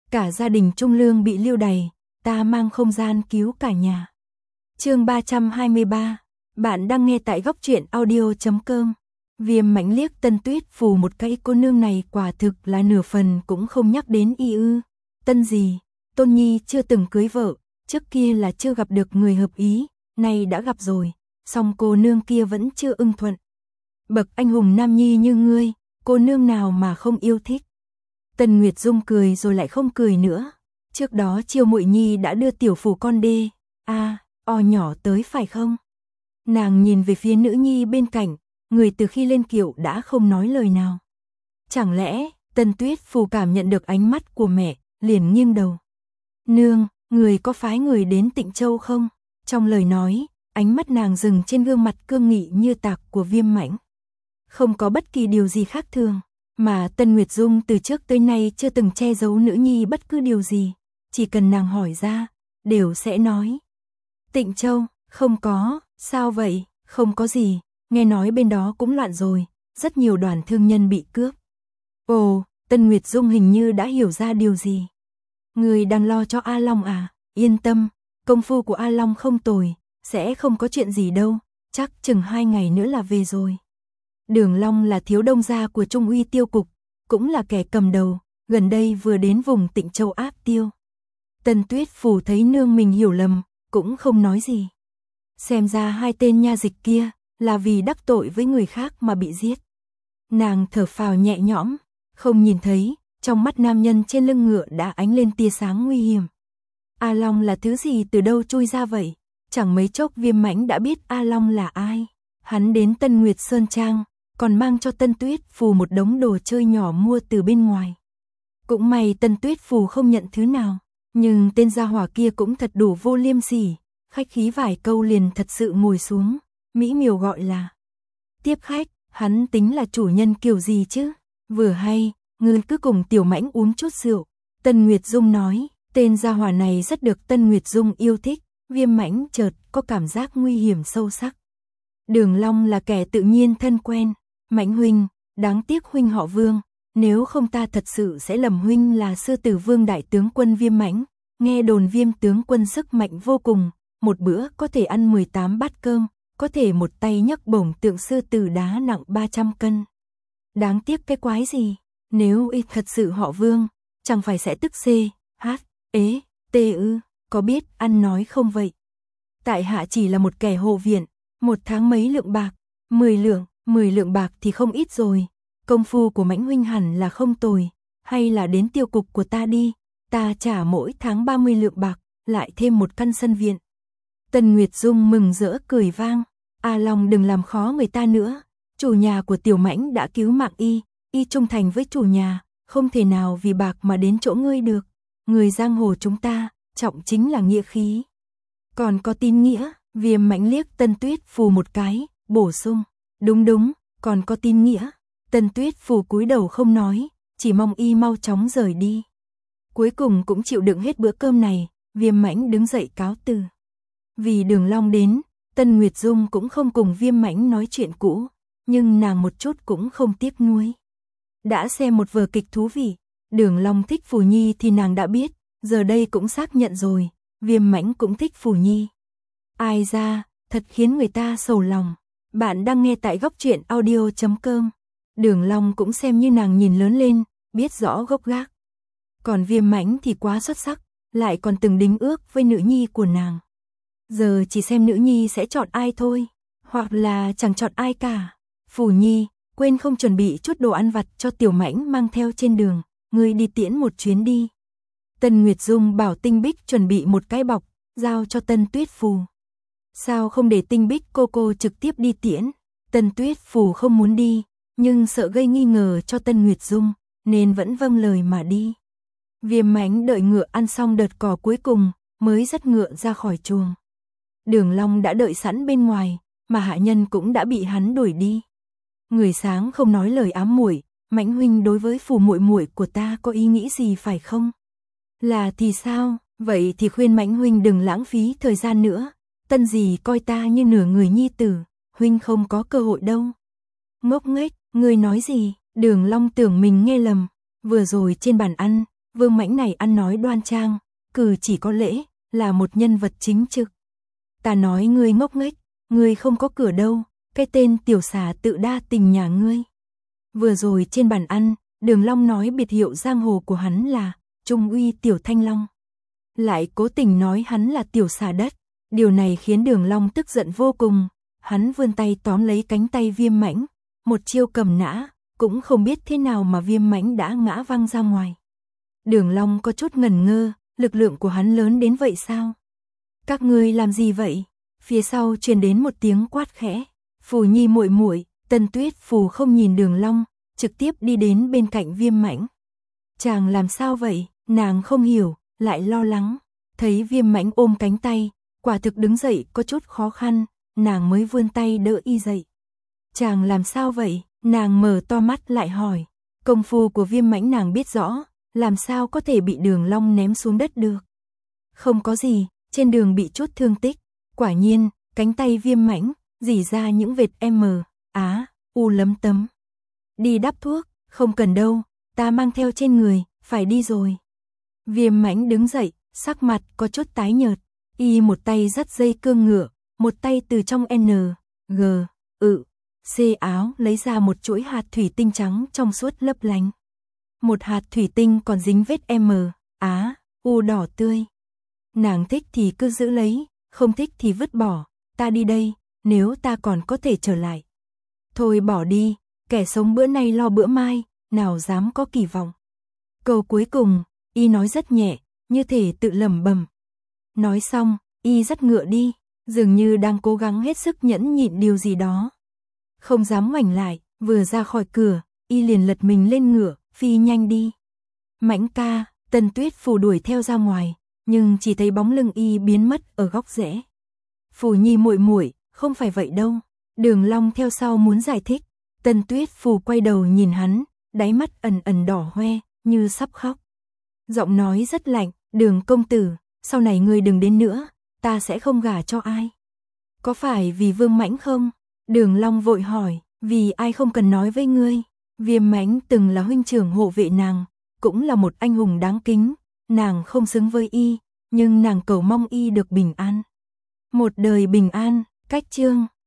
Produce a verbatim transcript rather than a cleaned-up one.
cả gia đình Trung Lương bị lưu đày, ta mang không gian cứu cả nhà. Chương ba trăm hai mươi ba, bạn đang nghe tại góc truyện audio chấm com. Viêm Mãnh liếc Tân Tuyết Phù một cái, cô nương này quả thực là nửa phần cũng không nhắc đến y ư. Tân gì, Tôn Nhi chưa từng cưới vợ, trước kia là chưa gặp được người hợp ý, nay đã gặp rồi, song cô nương kia vẫn chưa ưng thuận. Bậc anh hùng nam nhi như ngươi, cô nương nào mà không yêu thích. Tân Nguyệt Dung cười rồi lại không cười nữa. Trước đó Chiêu Muội Nhi đã đưa tiểu Phù con đê, a, o nhỏ tới phải không? Nàng nhìn về phía nữ nhi bên cạnh, người từ khi lên kiệu đã không nói lời nào. Chẳng lẽ Tân Tuyết Phù cảm nhận được ánh mắt của mẹ, liền nghiêng đầu. Nương, người có phái người đến Tịnh Châu không? Trong lời nói, ánh mắt nàng dừng trên gương mặt cương nghị như tạc của Viêm Mãnh. Không có bất kỳ điều gì khác thường, mà Tân Nguyệt Dung từ trước tới nay chưa từng che giấu nữ nhi bất cứ điều gì, chỉ cần nàng hỏi ra, đều sẽ nói. Tịnh Châu, không có, sao vậy, không có gì, nghe nói bên đó cũng loạn rồi, rất nhiều đoàn thương nhân bị cướp. Ồ, Tân Nguyệt Dung hình như đã hiểu ra điều gì. Người đang lo cho A Long à, yên tâm, công phu của A Long không tồi, sẽ không có chuyện gì đâu, chắc chừng hai ngày nữa là về rồi. Đường Long là thiếu đông gia của Trung Uy Tiêu cục, cũng là kẻ cầm đầu, gần đây vừa đến vùng Tịnh Châu áp tiêu. Tân Tuyết Phù thấy nương mình hiểu lầm, cũng không nói gì. Xem ra hai tên nha dịch kia là vì đắc tội với người khác mà bị giết. Nàng thở phào nhẹ nhõm, không nhìn thấy, trong mắt nam nhân trên lưng ngựa đã ánh lên tia sáng nguy hiểm. A Long là thứ gì từ đâu chui ra vậy? Chẳng mấy chốc Viêm Mãnh đã biết A Long là ai. Hắn đến Tân Nguyệt Sơn Trang, còn mang cho Tân Tuyết Phù một đống đồ chơi nhỏ mua từ bên ngoài. Cũng may Tân Tuyết Phù không nhận thứ nào, nhưng tên gia hỏa kia cũng thật đủ vô liêm sỉ, khách khí vài câu liền thật sự ngồi xuống, mỹ miều gọi là tiếp khách. Hắn tính là chủ nhân kiểu gì chứ? Vừa hay, ngươi cứ cùng Tiểu Mãnh uống chút rượu. Tân Nguyệt Dung nói, tên gia hỏa này rất được Tân Nguyệt Dung yêu thích. Viêm Mãnh chợt có cảm giác nguy hiểm sâu sắc. Đường Long là kẻ tự nhiên thân quen. Mãnh huynh, đáng tiếc huynh họ Vương, nếu không ta thật sự sẽ lầm huynh là Sư Tử Vương đại tướng quân Viêm Mãnh. Nghe đồn Viêm tướng quân sức mạnh vô cùng, một bữa có thể ăn mười tám bát cơm, có thể một tay nhấc bổng tượng sư tử đá nặng ba trăm cân. Đáng tiếc cái quái gì, nếu y thật sự họ Vương, chẳng phải sẽ tức xê, hát, ế, tê ư, có biết ăn nói không vậy? Tại hạ chỉ là một kẻ hộ viện, một tháng mấy lượng bạc, mười lượng, mười lượng bạc thì không ít rồi, công phu của Mãnh huynh hẳn là không tồi, hay là đến tiêu cục của ta đi, ta trả mỗi tháng ba mươi lượng bạc, lại thêm một căn sân viện. Tân Nguyệt Dung mừng rỡ cười vang, A Long đừng làm khó người ta nữa, chủ nhà của Tiểu Mãnh đã cứu mạng y, y trung thành với chủ nhà, không thể nào vì bạc mà đến chỗ ngươi được. Người giang hồ chúng ta, trọng chính là nghĩa khí. Còn có tín nghĩa, Viêm Mãnh liếc Tân Tuyết Phù một cái, bổ sung, đúng đúng, còn có tín nghĩa. Tân Tuyết Phù cúi đầu không nói, chỉ mong y mau chóng rời đi. Cuối cùng cũng chịu đựng hết bữa cơm này, Viêm Mãnh đứng dậy cáo từ. Vì Đường Long đến, Tân Nguyệt Dung cũng không cùng Viêm Mãnh nói chuyện cũ, nhưng nàng một chút cũng không tiếc nuối. Đã xem một vở kịch thú vị, Đường Long thích Phù Nhi thì nàng đã biết, giờ đây cũng xác nhận rồi, Viêm Mãnh cũng thích Phù Nhi. Ai ra, thật khiến người ta sầu lòng. Bạn đang nghe tại góc truyện audio chấm com. Đường Long cũng xem như nàng nhìn lớn lên, biết rõ gốc gác. Còn Viêm Mãnh thì quá xuất sắc, lại còn từng đính ước với nữ nhi của nàng. Giờ chỉ xem nữ nhi sẽ chọn ai thôi, hoặc là chẳng chọn ai cả. Phù Nhi, quên không chuẩn bị chút đồ ăn vặt cho Tiểu Mãnh mang theo trên đường, ngươi đi tiễn một chuyến đi. Tân Nguyệt Dung bảo Tinh Bích chuẩn bị một cái bọc, giao cho Tân Tuyết Phù. Sao không để Tinh Bích cô cô trực tiếp đi tiễn? Tân Tuyết Phù không muốn đi, nhưng sợ gây nghi ngờ cho Tân Nguyệt Dung, nên vẫn vâng lời mà đi. Viêm Mãnh đợi ngựa ăn xong đợt cỏ cuối cùng, mới dắt ngựa ra khỏi chuồng. Đường Long đã đợi sẵn bên ngoài, mà hạ nhân cũng đã bị hắn đuổi đi. Người sáng không nói lời ám muội, Mãnh huynh đối với Phù muội muội của ta có ý nghĩ gì phải không? Là thì sao, vậy thì khuyên Mãnh huynh đừng lãng phí thời gian nữa. Tân dì coi ta như nửa người nhi tử, huynh không có cơ hội đâu. Ngốc nghếch, ngươi nói gì? Đường Long tưởng mình nghe lầm, vừa rồi trên bàn ăn, Vương Mãnh này ăn nói đoan trang, cử chỉ có lễ, là một nhân vật chính trực. Ta nói ngươi ngốc nghếch, ngươi không có cửa đâu, cái tên tiểu xà tự đa tình nhà ngươi. Vừa rồi trên bàn ăn, Đường Long nói biệt hiệu giang hồ của hắn là Trung Uy Tiểu Thanh Long. Lại cố tình nói hắn là tiểu xà đất. Điều này khiến Đường Long tức giận vô cùng. Hắn vươn tay tóm lấy cánh tay Viêm Mãnh, một chiêu cầm nã, cũng không biết thế nào mà Viêm Mãnh đã ngã văng ra ngoài. Đường Long có chút ngẩn ngơ, lực lượng của hắn lớn đến vậy sao? Các ngươi làm gì vậy? Phía sau truyền đến một tiếng quát khẽ. Phù Nhi muội muội, Tân Tuyết Phù không nhìn Đường Long, trực tiếp đi đến bên cạnh Viêm Mãnh. Chàng làm sao vậy? Nàng không hiểu, lại lo lắng. Thấy Viêm Mãnh ôm cánh tay, quả thực đứng dậy có chút khó khăn, nàng mới vươn tay đỡ y dậy. Chàng làm sao vậy? Nàng mở to mắt lại hỏi. Công phu của Viêm Mãnh nàng biết rõ, làm sao có thể bị Đường Long ném xuống đất được? Không có gì, trên đường bị chút thương tích. Quả nhiên, cánh tay Viêm Mãnh rỉ ra những vệt M, Á, U lấm tấm. Đi đắp thuốc, không cần đâu, ta mang theo trên người, phải đi rồi. Viêm Mãnh đứng dậy, sắc mặt có chút tái nhợt, y một tay dắt dây cương ngựa, một tay từ trong N, G, ự, C áo lấy ra một chuỗi hạt thủy tinh trắng trong suốt lấp lánh. Một hạt thủy tinh còn dính vết M, Á, U đỏ tươi. Nàng thích thì cứ giữ lấy, không thích thì vứt bỏ, ta đi đây, nếu ta còn có thể trở lại. Thôi bỏ đi, kẻ sống bữa nay lo bữa mai, nào dám có kỳ vọng. Câu cuối cùng, y nói rất nhẹ, như thể tự lẩm bẩm. Nói xong, y dắt ngựa đi, dường như đang cố gắng hết sức nhẫn nhịn điều gì đó. Không dám ngoảnh lại, vừa ra khỏi cửa, y liền lật mình lên ngựa, phi nhanh đi. Mãnh ca, Tân Tuyết Phù đuổi theo ra ngoài, nhưng chỉ thấy bóng lưng y biến mất ở góc rẽ. Phù Nhi muội muội, không phải vậy đâu. Đường Long theo sau muốn giải thích. Tân Tuyết Phù quay đầu nhìn hắn, đáy mắt ẩn ẩn đỏ hoe, như sắp khóc. Giọng nói rất lạnh, Đường công tử, sau này ngươi đừng đến nữa, ta sẽ không gả cho ai. Có phải vì Vương Mãnh không? Đường Long vội hỏi, vì ai không cần nói với ngươi. Viêm Mãnh từng là huynh trưởng hộ vệ nàng, cũng là một anh hùng đáng kính, nàng không xứng với y, nhưng nàng cầu mong y được bình an. Một đời bình an, cách chương